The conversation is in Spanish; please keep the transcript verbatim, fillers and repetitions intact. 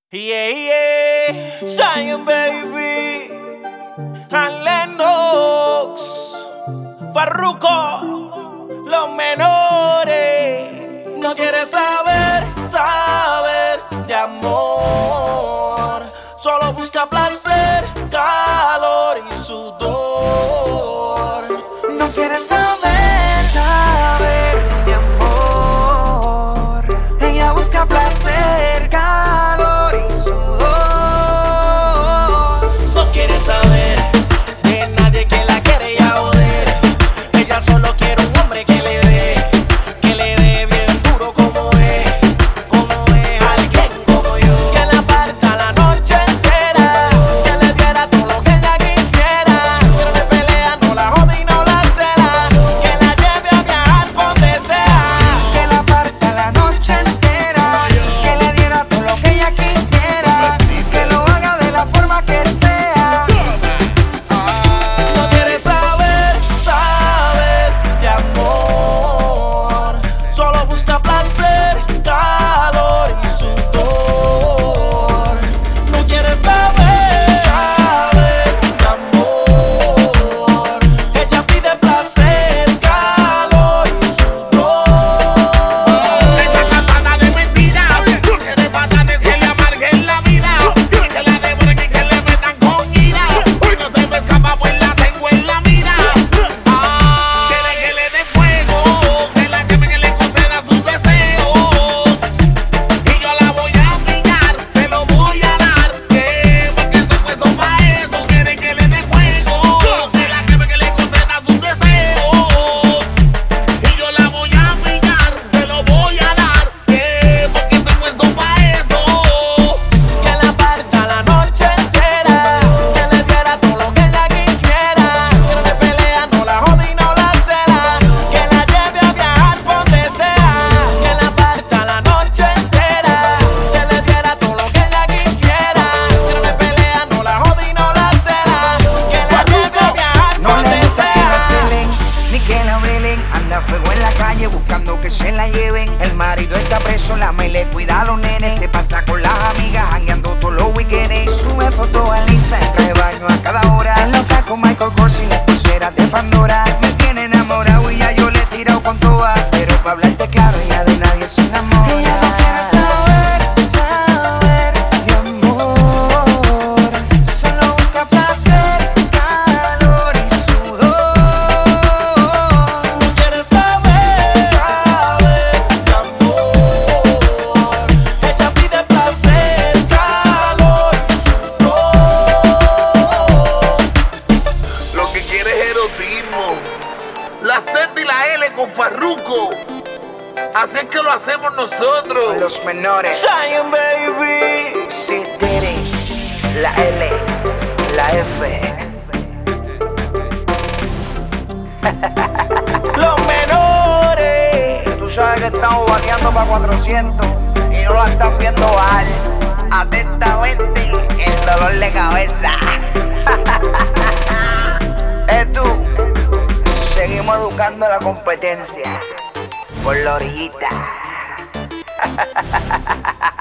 Yeah, yeah, Zion baby, Lennox, Farruko, los menores. No quieres saber, saber de amor. Solo busca placer, calor y sudor. No quieres saber, saber de amor. Ella busca placer, calor y sudor. No quiere saber de nadie que la quiere ya joder. Ella solo quiere un hombre que le dé, que le dé bien duro como es, como es alguien como yo. Que la parta la noche entera, que le diera todo lo que ella quisiera. Que no le pelea, no la jode y no la cela, que la lleve a viajar por donde sea. Que la parta la noche entera, que le diera todo lo que ella quisiera, que lo haga de la forma que sea. No quiere saber, saber de amor. Solo busca placer, calor y sudor. No quiere saber, saber de amor. Ella pide placer, calor y sudor. Esta cansada de mentiras, que de patanes que le amarguen la vida, que la devoren y que le metan con ira. Hoy no se me escapa, pues la tengo en la mira. Quiere que le dé fuego, que la quemen y le conceda sus deseos. Y yo la voy a pillar, se lo voy a dar, que porque estoy puesto pa' eso. Quiere que le dé fuego, que la quemen y le conceda sus deseos. Y yo la voy a pillar, se lo voy a dar, que porque estoy puesto pa' eso. Que la parta la noche entera, que le diera todo lo que ella quisiera. Que no le pelea, no la jode y no la cela, que la lleve a viajar por donde sea. Que la parta la noche entera, que le diera todo lo que ella quisiera. Que no le pelea, no la jode y no la cela, que la lleve a viajar por No le donde gusta que la sea. celen, ni que la velen. Anda fuego en la calle buscando que se la lleven. El marido está preso, la me le cuida a los nenes. Se pasa con las amigas, jangueando todos los weekends. Sube fotos al Insta, trae baño a cada hora. Es loca con Michael Kors y las pulseras de Pandora. Me tiene enamorado y ya yo le he tirado con todas. Pero pa' hablarte claro, ella de nadie se enamora. Ella no quiere saber, saber de amor. Solo busca placer, calor y sudor. No quiere saber, saber de amor. Ella pide placer, calor y sudor. Lo que quiere es erotismo. La Z y la L con Farruko. Así es que lo hacemos nosotros. Los menores, Zion baby. C Diddy, la L, la F. Los menores. Tú sabes que estamos bateando para cuatrocientos y no la están viendo bajar. Atentamente, el dolor de cabeza. Eh tú, seguimos educando a la competencia por la orillita.